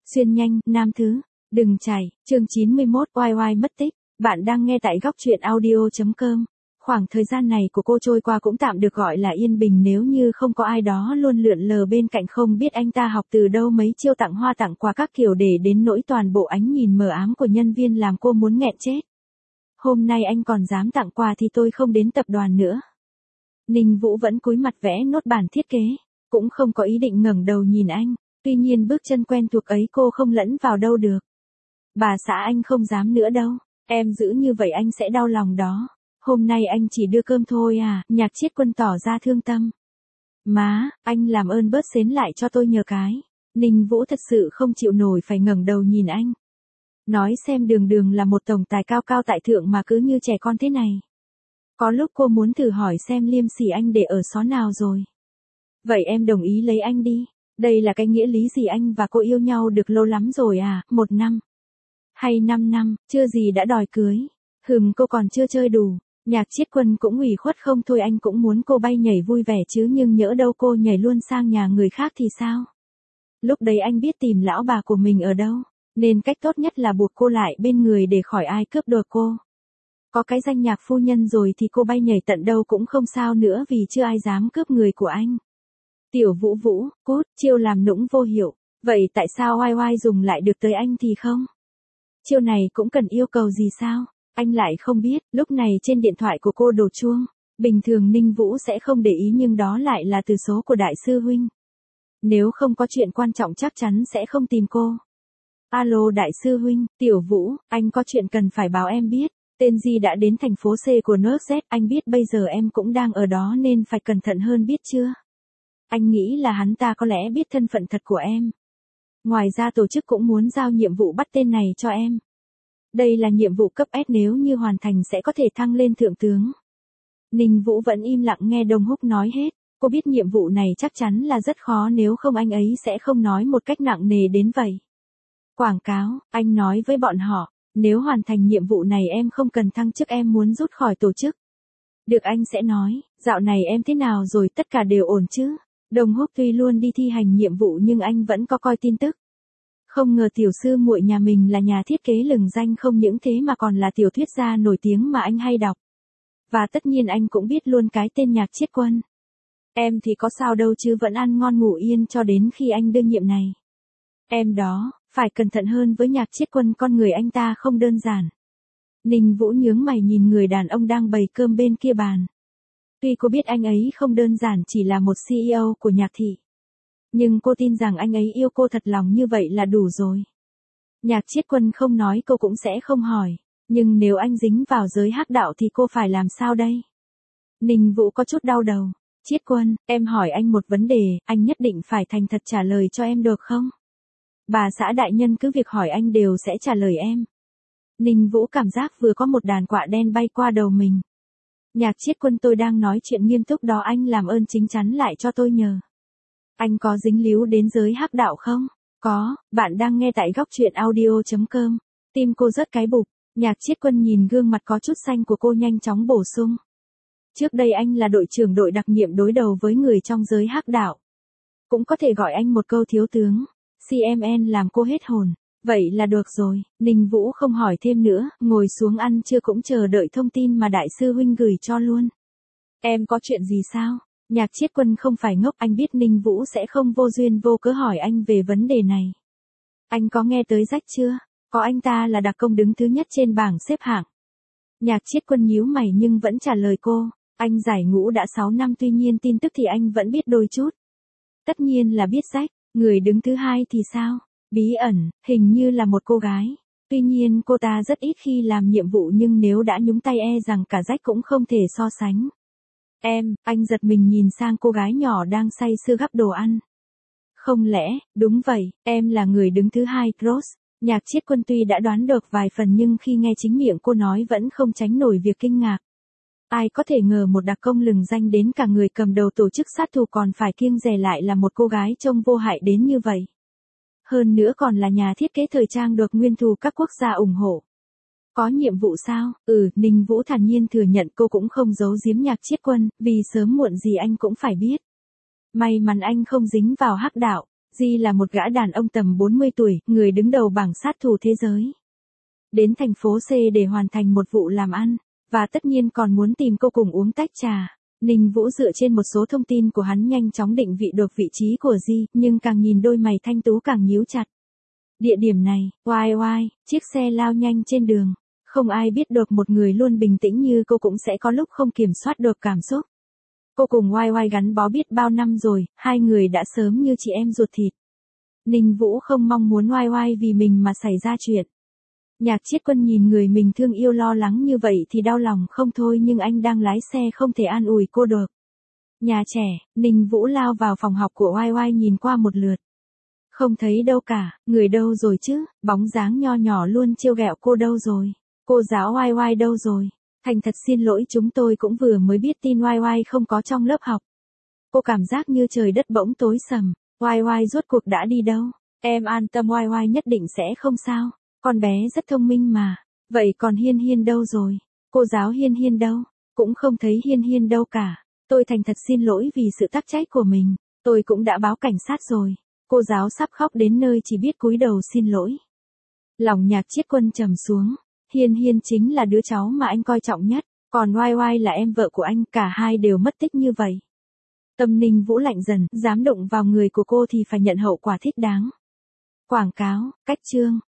Xuyên nhanh, nam thứ. Đừng chạy, chương 91 oai oai mất tích. Bạn đang nghe tại góc truyện audio.com. Khoảng thời gian này của cô trôi qua cũng tạm được gọi là yên bình nếu như không có ai đó luôn lượn lờ bên cạnh không biết anh ta học từ đâu mấy chiêu tặng hoa tặng quà các kiểu để đến nỗi toàn bộ ánh nhìn mờ ám của nhân viên làm cô muốn nghẹn chết. Hôm nay anh còn dám tặng quà thì tôi không đến tập đoàn nữa. Ninh Vũ vẫn cúi mặt vẽ nốt bản thiết kế, cũng không có ý định ngẩng đầu nhìn anh, tuy nhiên bước chân quen thuộc ấy cô không lẫn vào đâu được. Bà xã anh không dám nữa đâu, em giữ như vậy anh sẽ đau lòng đó. Hôm nay anh chỉ đưa cơm thôi à, Nhạc Chiết Quân tỏ ra thương tâm. Má, anh làm ơn bớt xến lại cho tôi nhờ cái. Ninh Vũ thật sự không chịu nổi phải ngẩng đầu nhìn anh. Nói xem Đường Đường là một tổng tài cao cao tại thượng mà cứ như trẻ con thế này. Có lúc cô muốn thử hỏi xem liêm sỉ anh để ở xó nào rồi. Vậy em đồng ý lấy anh đi. Đây là cái nghĩa lý gì anh và cô yêu nhau được lâu lắm rồi à, 1 năm? Hay 5 năm, chưa gì đã đòi cưới. Cô còn chưa chơi đủ. Nhạc Chiết Quân cũng ủy khuất không thôi anh cũng muốn cô bay nhảy vui vẻ chứ nhưng nhỡ đâu cô nhảy luôn sang nhà người khác thì sao? Lúc đấy anh biết tìm lão bà của mình ở đâu, nên cách tốt nhất là buộc cô lại bên người để khỏi ai cướp đoạt cô. Có cái danh nhạc phu nhân rồi thì cô bay nhảy tận đâu cũng không sao nữa vì chưa ai dám cướp người của anh. Tiểu Vũ Vũ, cút, chiêu làm nũng vô hiệu, vậy tại sao oai oai dùng lại được tới anh thì không? Chiêu này cũng cần yêu cầu gì sao? Anh lại không biết, lúc này trên điện thoại của cô đổ chuông. Bình thường Ninh Vũ sẽ không để ý nhưng đó lại là từ số của đại sư huynh. Nếu không có chuyện quan trọng chắc chắn sẽ không tìm cô. Alo đại sư huynh, Tiểu Vũ, anh có chuyện cần phải báo em biết. Tên Di đã đến thành phố C của nước Z, anh biết bây giờ em cũng đang ở đó nên phải cẩn thận hơn biết chưa? Anh nghĩ là hắn ta có lẽ biết thân phận thật của em. Ngoài ra tổ chức cũng muốn giao nhiệm vụ bắt tên này cho em. Đây là nhiệm vụ cấp S nếu như hoàn thành sẽ có thể thăng lên thượng tướng. Ninh Vũ vẫn im lặng nghe Đông Húc nói hết. Cô biết nhiệm vụ này chắc chắn là rất khó nếu không anh ấy sẽ không nói một cách nặng nề đến vậy. Quảng cáo, anh nói với bọn họ, nếu hoàn thành nhiệm vụ này em không cần thăng chức em muốn rút khỏi tổ chức. Được anh sẽ nói, dạo này em thế nào rồi tất cả đều ổn chứ? Đông Húc tuy luôn đi thi hành nhiệm vụ nhưng anh vẫn có coi tin tức. Không ngờ tiểu sư muội nhà mình là nhà thiết kế lừng danh không những thế mà còn là tiểu thuyết gia nổi tiếng mà anh hay đọc. Và tất nhiên anh cũng biết luôn cái tên Nhạc Chiết Quân. Em thì có sao đâu chứ vẫn ăn ngon ngủ yên cho đến khi anh đương nhiệm này. Em đó, phải cẩn thận hơn với Nhạc Chiết Quân, con người anh ta không đơn giản. Ninh Vũ nhướng mày nhìn người đàn ông đang bày cơm bên kia bàn. Tuy cô biết anh ấy không đơn giản chỉ là một CEO của Nhạc thị. Nhưng cô tin rằng anh ấy yêu cô thật lòng như vậy là đủ rồi. Nhạc Chiết Quân không nói cô cũng sẽ không hỏi. Nhưng nếu anh dính vào giới hắc đạo thì cô phải làm sao đây? Ninh Vũ có chút đau đầu. Chiết Quân, em hỏi anh một vấn đề, anh nhất định phải thành thật trả lời cho em được không? Bà xã đại nhân cứ việc hỏi anh đều sẽ trả lời em. Ninh Vũ cảm giác vừa có một đàn quạ đen bay qua đầu mình. Nhạc Chiết Quân, tôi đang nói chuyện nghiêm túc đó, anh làm ơn chính chắn lại cho tôi nhờ. Anh có dính líu đến giới hắc đạo không? Có, bạn đang nghe tại góc truyện audio.com. Tim cô rớt cái bụp. Nhạc Chiết Quân nhìn gương mặt có chút xanh của cô nhanh chóng bổ sung. Trước đây anh là đội trưởng đội đặc nhiệm đối đầu với người trong giới hắc đạo. Cũng có thể gọi anh một câu thiếu tướng. CMN làm cô hết hồn. Vậy là được rồi, Ninh Vũ không hỏi thêm nữa, ngồi xuống ăn trưa cũng chờ đợi thông tin mà đại sư huynh gửi cho luôn. Em có chuyện gì sao? Nhạc Chiết Quân không phải ngốc, anh biết Ninh Vũ sẽ không vô duyên vô cớ hỏi anh về vấn đề này. Anh có nghe tới Rách chưa? Có, anh ta là đặc công đứng thứ nhất trên bảng xếp hạng. Nhạc Chiết Quân nhíu mày nhưng vẫn trả lời cô. Anh giải ngũ đã 6 năm tuy nhiên tin tức thì anh vẫn biết đôi chút. Tất nhiên là biết Rách. Người đứng thứ hai thì sao? Bí ẩn, hình như là một cô gái. Tuy nhiên cô ta rất ít khi làm nhiệm vụ nhưng nếu đã nhúng tay e rằng cả Rách cũng không thể so sánh. Anh giật mình nhìn sang cô gái nhỏ đang say sưa gắp đồ ăn. Không lẽ, đúng vậy, em là người đứng thứ hai, Cross. Nhạc Chiết Quân tuy đã đoán được vài phần nhưng khi nghe chính miệng cô nói vẫn không tránh nổi việc kinh ngạc. Ai có thể ngờ một đặc công lừng danh đến cả người cầm đầu tổ chức sát thủ còn phải kiêng dè lại là một cô gái trông vô hại đến như vậy. Hơn nữa còn là nhà thiết kế thời trang được nguyên thủ các quốc gia ủng hộ. Có nhiệm vụ sao? Ninh Vũ thản nhiên thừa nhận cô cũng không giấu giếm Nhạc Chiết Quân, vì sớm muộn gì anh cũng phải biết. May mắn anh không dính vào hắc đạo, Di là một gã đàn ông tầm 40 tuổi, người đứng đầu bảng sát thủ thế giới. Đến thành phố C để hoàn thành một vụ làm ăn, và tất nhiên còn muốn tìm cô cùng uống tách trà. Ninh Vũ dựa trên một số thông tin của hắn nhanh chóng định vị được vị trí của Di, nhưng càng nhìn đôi mày thanh tú càng nhíu chặt. Địa điểm này, oai oai, chiếc xe lao nhanh trên đường. Không ai biết được một người luôn bình tĩnh như cô cũng sẽ có lúc không kiểm soát được cảm xúc. Cô cùng oai oai gắn bó biết bao năm rồi, hai người đã sớm như chị em ruột thịt. Ninh Vũ không mong muốn oai oai vì mình mà xảy ra chuyện. Nhạc Chiết Quân nhìn người mình thương yêu lo lắng như vậy thì đau lòng không thôi, nhưng anh đang lái xe không thể an ủi cô được. Nhà trẻ, Ninh Vũ lao vào phòng học của oai oai nhìn qua một lượt. Không thấy đâu cả, người đâu rồi chứ, bóng dáng nho nhỏ luôn trêu ghẹo cô đâu rồi, cô giáo oai oai đâu rồi. Thành thật xin lỗi, chúng tôi cũng vừa mới biết tin oai oai không có trong lớp học. Cô cảm giác như trời đất bỗng tối sầm, oai oai rốt cuộc đã đi đâu? Em an tâm, oai oai nhất định sẽ không sao, con bé rất thông minh mà. Vậy còn Hiên Hiên đâu rồi? Cô giáo Hiên Hiên đâu? Cũng không thấy Hiên Hiên đâu cả. Tôi thành thật xin lỗi vì sự tắc trách của mình, tôi cũng đã báo cảnh sát rồi. Cô giáo sắp khóc đến nơi chỉ biết cúi đầu xin lỗi. Lòng Nhạc Chiết Quân trầm xuống. Hiên Hiên chính là đứa cháu mà anh coi trọng nhất, còn oai oai là em vợ của anh, cả hai đều mất tích như vậy. Tâm Ninh Vũ lạnh dần, dám động vào người của cô thì phải nhận hậu quả thích đáng. Quảng cáo, cách chương.